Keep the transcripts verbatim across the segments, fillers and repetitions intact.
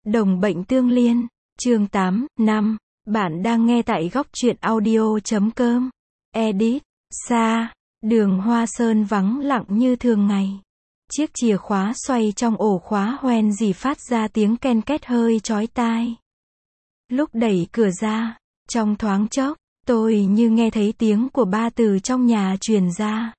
Đồng bệnh tương liên, chương tám, năm. Bạn đang nghe tại góc truyện audio chấm com. Edit. Xa. Đường Hoa Sơn vắng lặng như thường ngày. Chiếc chìa khóa xoay trong ổ khóa hoen gì phát ra tiếng ken két hơi chói tai. Lúc đẩy cửa ra, trong thoáng chốc, tôi như nghe thấy tiếng của ba từ trong nhà truyền ra.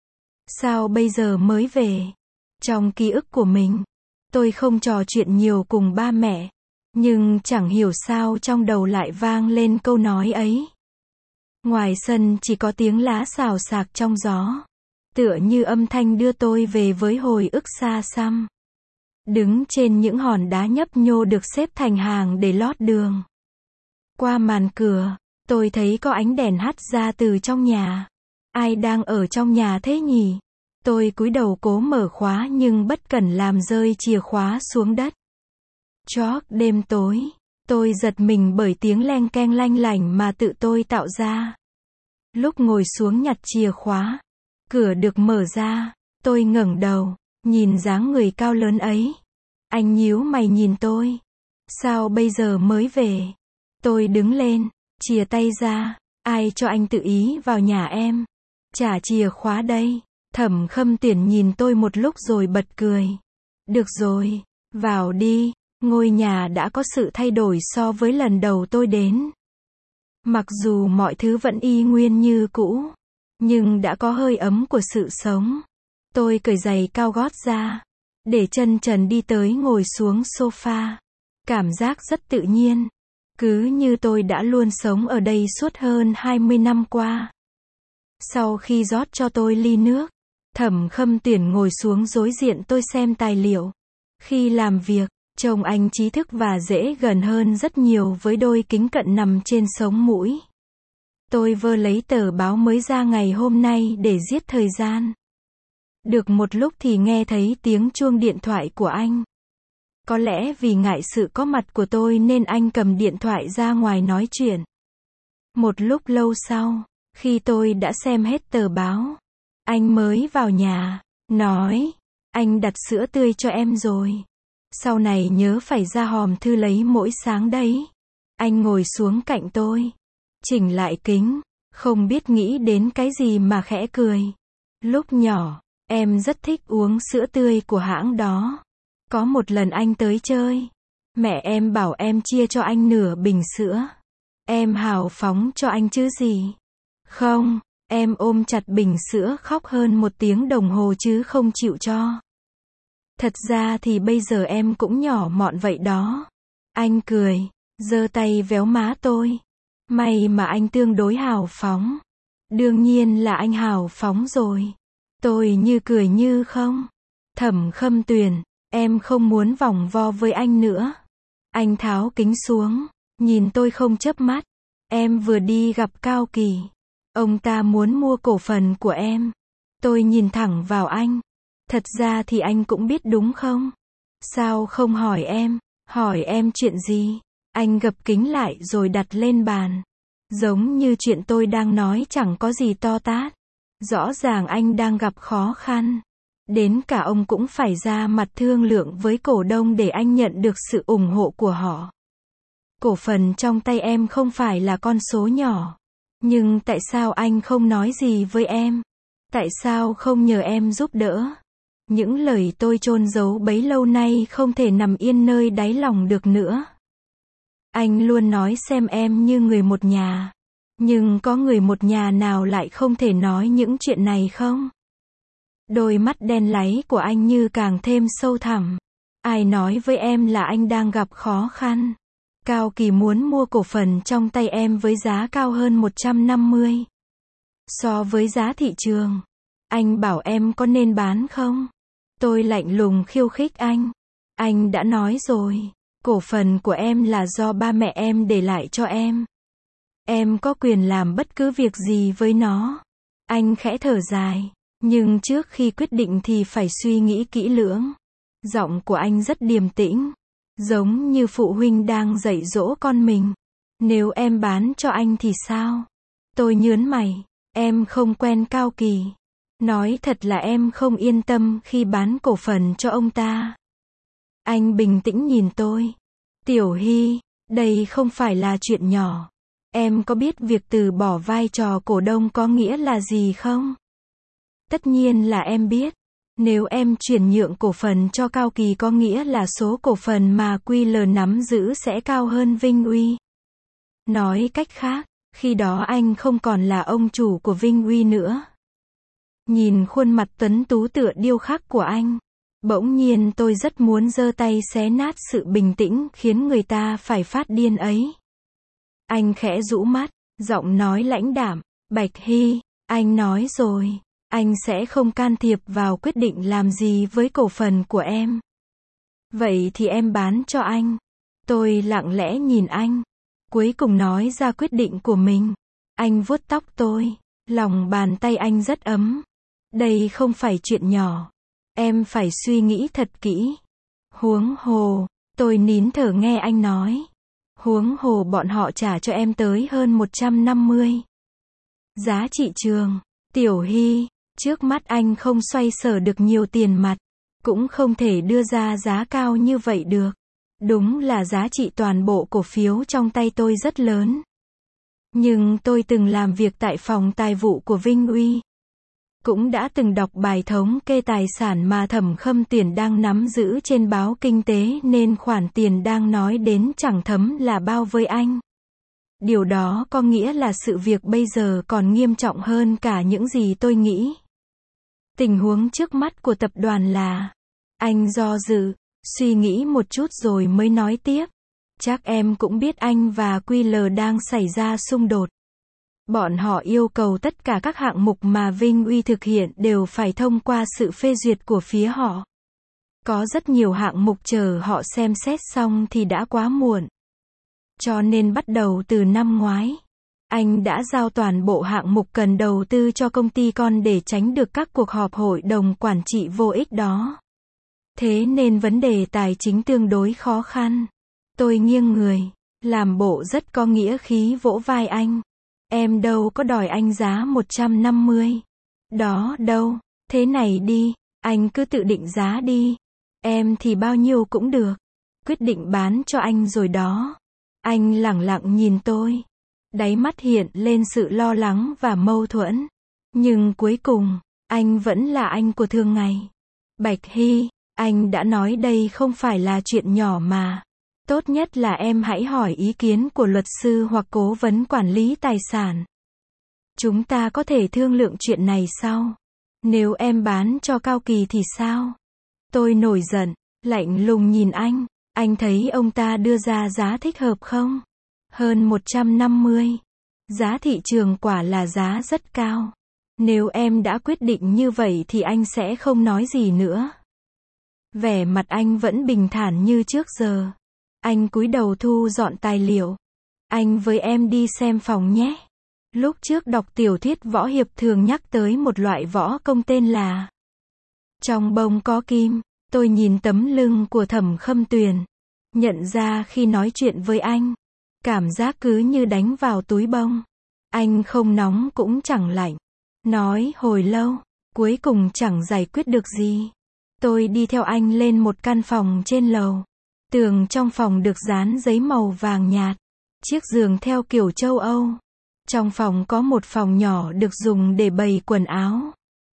Sao bây giờ mới về? Trong ký ức của mình, tôi không trò chuyện nhiều cùng ba mẹ, nhưng chẳng hiểu sao trong đầu lại vang lên câu nói ấy. Ngoài sân chỉ có tiếng lá xào xạc trong gió, tựa như âm thanh đưa tôi về với hồi ức xa xăm. Đứng trên những hòn đá nhấp nhô được xếp thành hàng để lót đường. Qua màn cửa, tôi thấy có ánh đèn hắt ra từ trong nhà. Ai đang ở trong nhà thế nhỉ? Tôi cúi đầu cố mở khóa nhưng bất cẩn làm rơi chìa khóa xuống đất. Chót đêm tối, tôi giật mình bởi tiếng leng keng lanh lảnh mà tự tôi tạo ra. Lúc ngồi xuống nhặt chìa khóa, cửa được mở ra, tôi ngẩng đầu, nhìn dáng người cao lớn ấy. Anh nhíu mày nhìn tôi. Sao bây giờ mới về? Tôi đứng lên, chìa tay ra. Ai cho anh tự ý vào nhà em? Trả chìa khóa đây. Thẩm Khâm Tuyển nhìn tôi một lúc rồi bật cười. Được rồi, vào đi. Ngôi nhà đã có sự thay đổi so với lần đầu tôi đến. Mặc dù mọi thứ vẫn y nguyên như cũ, nhưng đã có hơi ấm của sự sống. Tôi cởi giày cao gót ra, để chân trần đi tới ngồi xuống sofa. Cảm giác rất tự nhiên, cứ như tôi đã luôn sống ở đây suốt hơn hai mươi năm qua. Sau khi rót cho tôi ly nước, Thẩm Khâm Tuyển ngồi xuống đối diện tôi xem tài liệu. Khi làm việc, trông anh trí thức và dễ gần hơn rất nhiều với đôi kính cận nằm trên sống mũi. Tôi vơ lấy tờ báo mới ra ngày hôm nay để giết thời gian. Được một lúc thì nghe thấy tiếng chuông điện thoại của anh. Có lẽ vì ngại sự có mặt của tôi nên anh cầm điện thoại ra ngoài nói chuyện. Một lúc lâu sau, khi tôi đã xem hết tờ báo, anh mới vào nhà, nói, anh đặt sữa tươi cho em rồi. Sau này nhớ phải ra hòm thư lấy mỗi sáng đấy. Anh ngồi xuống cạnh tôi, chỉnh lại kính, không biết nghĩ đến cái gì mà khẽ cười. Lúc nhỏ, em rất thích uống sữa tươi của hãng đó. Có một lần anh tới chơi, mẹ em bảo em chia cho anh nửa bình sữa. Em hào phóng cho anh chứ gì. Không, em ôm chặt bình sữa khóc hơn một tiếng đồng hồ chứ không chịu cho. Thật ra thì bây giờ em cũng nhỏ mọn vậy đó. Anh cười, giơ tay véo má tôi. May mà anh tương đối hào phóng. Đương nhiên là anh hào phóng rồi. Tôi như cười như không. Thẩm Khâm Tuyển, em không muốn vòng vo với anh nữa. Anh tháo kính xuống, nhìn tôi không chớp mắt. Em vừa đi gặp Cao Kỳ. Ông ta muốn mua cổ phần của em. Tôi nhìn thẳng vào anh. Thật ra thì anh cũng biết đúng không? Sao không hỏi em? Hỏi em chuyện gì? Anh gập kính lại rồi đặt lên bàn. Giống như chuyện tôi đang nói chẳng có gì to tát. Rõ ràng anh đang gặp khó khăn. Đến cả ông cũng phải ra mặt thương lượng với cổ đông để anh nhận được sự ủng hộ của họ. Cổ phần trong tay em không phải là con số nhỏ. Nhưng tại sao anh không nói gì với em? Tại sao không nhờ em giúp đỡ? Những lời tôi chôn giấu bấy lâu nay không thể nằm yên nơi đáy lòng được nữa. Anh luôn nói xem em như người một nhà. Nhưng có người một nhà nào lại không thể nói những chuyện này không? Đôi mắt đen láy của anh như càng thêm sâu thẳm. Ai nói với em là anh đang gặp khó khăn? Cao Kỳ muốn mua cổ phần trong tay em với giá cao hơn một trăm năm mươi. So với giá thị trường. Anh bảo em có nên bán không? Tôi lạnh lùng khiêu khích anh. Anh đã nói rồi, cổ phần của em là do ba mẹ em để lại cho em. Em có quyền làm bất cứ việc gì với nó. Anh khẽ thở dài, nhưng trước khi quyết định thì phải suy nghĩ kỹ lưỡng. Giọng của anh rất điềm tĩnh, giống như phụ huynh đang dạy dỗ con mình. Nếu em bán cho anh thì sao? Tôi nhớn mày, em không quen Cao Kỳ. Nói thật là em không yên tâm khi bán cổ phần cho ông ta. Anh bình tĩnh nhìn tôi. Tiểu Hy, đây không phải là chuyện nhỏ. Em có biết việc từ bỏ vai trò cổ đông có nghĩa là gì không? Tất nhiên là em biết. Nếu em chuyển nhượng cổ phần cho Cao Kỳ có nghĩa là số cổ phần mà quy lờ nắm giữ sẽ cao hơn Vinh Uy. Nói cách khác, khi đó anh không còn là ông chủ của Vinh Uy nữa. Nhìn khuôn mặt tuấn tú tựa điêu khắc của anh, bỗng nhiên tôi rất muốn giơ tay xé nát sự bình tĩnh khiến người ta phải phát điên ấy. Anh khẽ rũ mắt, giọng nói lãnh đạm, Bạch Hy, anh nói rồi, anh sẽ không can thiệp vào quyết định làm gì với cổ phần của em. Vậy thì em bán cho anh. Tôi lặng lẽ nhìn anh, cuối cùng nói ra quyết định của mình. Anh vuốt tóc tôi, lòng bàn tay anh rất ấm. Đây không phải chuyện nhỏ. Em phải suy nghĩ thật kỹ. Huống hồ, tôi nín thở nghe anh nói. Huống hồ bọn họ trả cho em tới hơn một trăm năm mươi. Giá trị trường, Tiểu Hy, trước mắt anh không xoay sở được nhiều tiền mặt, cũng không thể đưa ra giá cao như vậy được. Đúng là giá trị toàn bộ cổ phiếu trong tay tôi rất lớn. Nhưng tôi từng làm việc tại phòng tài vụ của Vinh Uy. Cũng đã từng đọc bài thống kê tài sản mà Thẩm Khâm Tuyển đang nắm giữ trên báo Kinh tế nên khoản tiền đang nói đến chẳng thấm là bao với anh. Điều đó có nghĩa là sự việc bây giờ còn nghiêm trọng hơn cả những gì tôi nghĩ. Tình huống trước mắt của tập đoàn là... Anh do dự, suy nghĩ một chút rồi mới nói tiếp. Chắc em cũng biết anh và quy lờ đang xảy ra xung đột. Bọn họ yêu cầu tất cả các hạng mục mà Vinh Uy thực hiện đều phải thông qua sự phê duyệt của phía họ. Có rất nhiều hạng mục chờ họ xem xét xong thì đã quá muộn. Cho nên bắt đầu từ năm ngoái, anh đã giao toàn bộ hạng mục cần đầu tư cho công ty con để tránh được các cuộc họp hội đồng quản trị vô ích đó. Thế nên vấn đề tài chính tương đối khó khăn. Tôi nghiêng người, làm bộ rất có nghĩa khí vỗ vai anh. Em đâu có đòi anh giá một trăm năm mươi. Đó đâu, thế này đi, anh cứ tự định giá đi. Em thì bao nhiêu cũng được. Quyết định bán cho anh rồi đó. Anh lẳng lặng nhìn tôi. Đáy mắt hiện lên sự lo lắng và mâu thuẫn. Nhưng cuối cùng, anh vẫn là anh của thường ngày. Bạch Hy, anh đã nói đây không phải là chuyện nhỏ mà. Tốt nhất là em hãy hỏi ý kiến của luật sư hoặc cố vấn quản lý tài sản. Chúng ta có thể thương lượng chuyện này sau. Nếu em bán cho Cao Kỳ thì sao? Tôi nổi giận, lạnh lùng nhìn anh. Anh thấy ông ta đưa ra giá thích hợp không? Hơn một trăm năm mươi. Giá thị trường quả là giá rất cao. Nếu em đã quyết định như vậy thì anh sẽ không nói gì nữa. Vẻ mặt anh vẫn bình thản như trước giờ. Anh cúi đầu thu dọn tài liệu. Anh với em đi xem phòng nhé. Lúc trước đọc tiểu thuyết võ hiệp thường nhắc tới một loại võ công tên là trong bông có kim. Tôi nhìn tấm lưng của Thẩm Khâm Tuyền. Nhận ra khi nói chuyện với anh, cảm giác cứ như đánh vào túi bông. Anh không nóng cũng chẳng lạnh. Nói hồi lâu, cuối cùng chẳng giải quyết được gì. Tôi đi theo anh lên một căn phòng trên lầu. Tường trong phòng được dán giấy màu vàng nhạt. Chiếc giường theo kiểu châu Âu. Trong phòng có một phòng nhỏ được dùng để bày quần áo.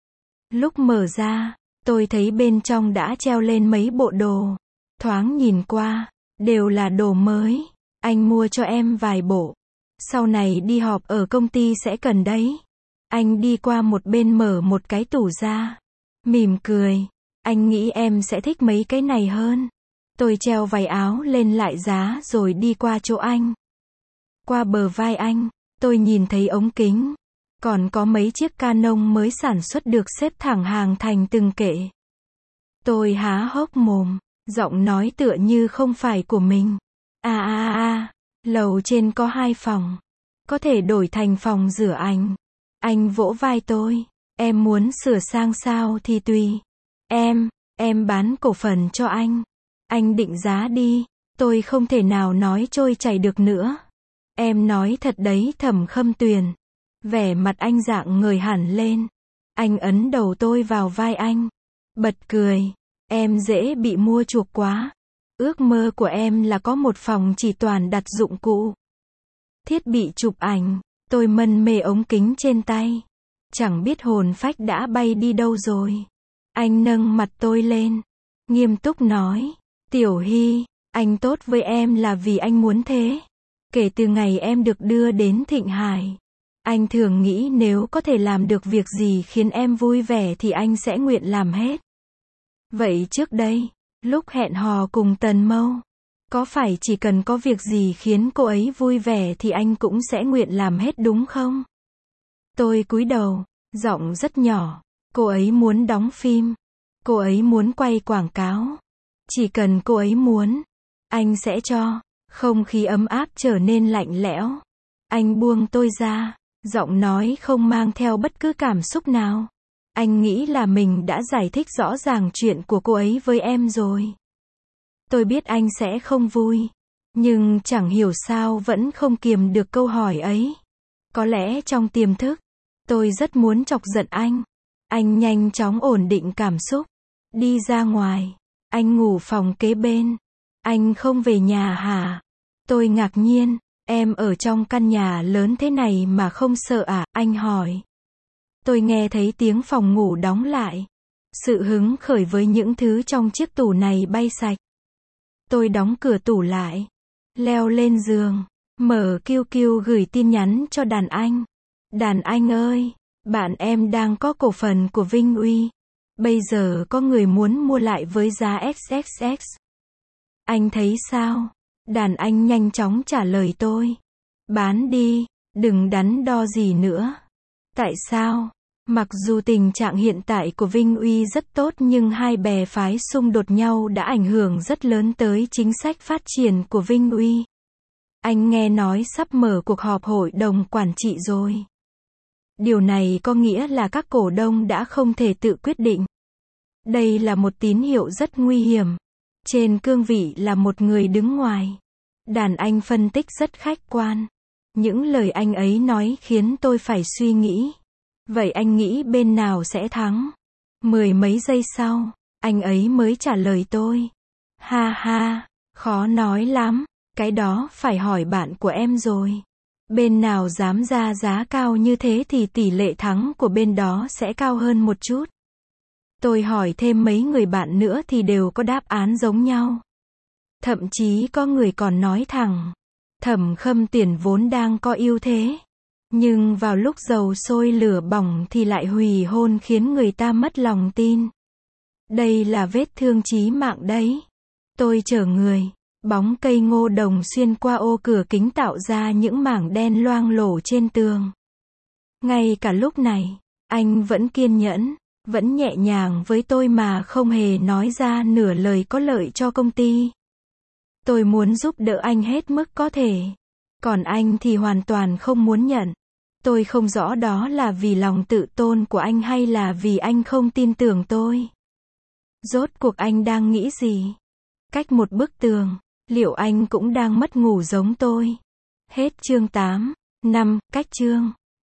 Lúc mở ra, tôi thấy bên trong đã treo lên mấy bộ đồ. Thoáng nhìn qua, đều là đồ mới. Anh mua cho em vài bộ. Sau này đi họp ở công ty sẽ cần đấy. Anh đi qua một bên mở một cái tủ ra. Mỉm cười. Anh nghĩ em sẽ thích mấy cái này hơn. Tôi treo váy áo lên lại giá rồi đi qua chỗ anh. Qua bờ vai anh, tôi nhìn thấy ống kính. Còn có mấy chiếc Canon mới sản xuất được xếp thẳng hàng thành từng kệ. Tôi há hốc mồm, giọng nói tựa như không phải của mình. À à à, lầu trên có hai phòng. Có thể đổi thành phòng rửa ảnh. Anh vỗ vai tôi. Em muốn sửa sang sao thì tùy. Em, em bán cổ phần cho anh. Anh định giá đi. Tôi không thể nào nói trôi chảy được nữa. Em nói thật đấy Thẩm Khâm Tuyền. Vẻ mặt anh rạng ngời hẳn lên. Anh ấn đầu tôi vào vai anh. Bật cười. Em dễ bị mua chuộc quá. Ước mơ của em là có một phòng chỉ toàn đặt dụng cụ, thiết bị chụp ảnh. Tôi mân mê ống kính trên tay. Chẳng biết hồn phách đã bay đi đâu rồi. Anh nâng mặt tôi lên, nghiêm túc nói, Tiểu Hy, anh tốt với em là vì anh muốn thế. Kể từ ngày em được đưa đến Thịnh Hải, anh thường nghĩ nếu có thể làm được việc gì khiến em vui vẻ thì anh sẽ nguyện làm hết. Vậy trước đây, lúc hẹn hò cùng Tần Mâu, có phải chỉ cần có việc gì khiến cô ấy vui vẻ thì anh cũng sẽ nguyện làm hết đúng không? Tôi cúi đầu, giọng rất nhỏ. Cô ấy muốn đóng phim. Cô ấy muốn quay quảng cáo. Chỉ cần cô ấy muốn, anh sẽ cho. Không khí ấm áp trở nên lạnh lẽo. Anh buông tôi ra, giọng nói không mang theo bất cứ cảm xúc nào. Anh nghĩ là mình đã giải thích rõ ràng chuyện của cô ấy với em rồi. Tôi biết anh sẽ không vui, nhưng chẳng hiểu sao vẫn không kiềm được câu hỏi ấy. Có lẽ trong tiềm thức, tôi rất muốn chọc giận anh. Anh nhanh chóng ổn định cảm xúc, đi ra ngoài. Anh ngủ phòng kế bên. Anh không về nhà hả? Tôi ngạc nhiên, em ở trong căn nhà lớn thế này mà không sợ à? Anh hỏi. Tôi nghe thấy tiếng phòng ngủ đóng lại. Sự hứng khởi với những thứ trong chiếc tủ này bay sạch. Tôi đóng cửa tủ lại, leo lên giường, mở Q Q gửi tin nhắn cho đàn anh. Đàn anh ơi, bạn em đang có cổ phần của Vinh Uy. Bây giờ có người muốn mua lại với giá ích ích ích. Anh thấy sao? Đàn anh nhanh chóng trả lời tôi. Bán đi, đừng đắn đo gì nữa. Tại sao? Mặc dù tình trạng hiện tại của Vinh Uy rất tốt nhưng hai bè phái xung đột nhau đã ảnh hưởng rất lớn tới chính sách phát triển của Vinh Uy. Anh nghe nói sắp mở cuộc họp hội đồng quản trị rồi. Điều này có nghĩa là các cổ đông đã không thể tự quyết định. Đây là một tín hiệu rất nguy hiểm. Trên cương vị là một người đứng ngoài, đàn anh phân tích rất khách quan. Những lời anh ấy nói khiến tôi phải suy nghĩ. Vậy anh nghĩ bên nào sẽ thắng? Mười mấy giây sau, anh ấy mới trả lời tôi. Ha ha, khó nói lắm, cái đó phải hỏi bạn của em rồi. Bên nào dám ra giá cao như thế thì tỷ lệ thắng của bên đó sẽ cao hơn một chút. Tôi hỏi thêm mấy người bạn nữa thì đều có đáp án giống nhau. Thậm chí có người còn nói thẳng, Thẩm Khâm Tiền vốn đang có ưu thế. Nhưng vào lúc dầu sôi lửa bỏng thì lại hủy hôn khiến người ta mất lòng tin. Đây là vết thương chí mạng đấy. Tôi chở người, bóng cây ngô đồng xuyên qua ô cửa kính tạo ra những mảng đen loang lổ trên tường. Ngay cả lúc này, anh vẫn kiên nhẫn, vẫn nhẹ nhàng với tôi mà không hề nói ra nửa lời có lợi cho công ty. Tôi muốn giúp đỡ anh hết mức có thể. Còn anh thì hoàn toàn không muốn nhận. Tôi không rõ đó là vì lòng tự tôn của anh hay là vì anh không tin tưởng tôi. Rốt cuộc anh đang nghĩ gì? Cách một bức tường, liệu anh cũng đang mất ngủ giống tôi? Hết chương tám. năm. Cách chương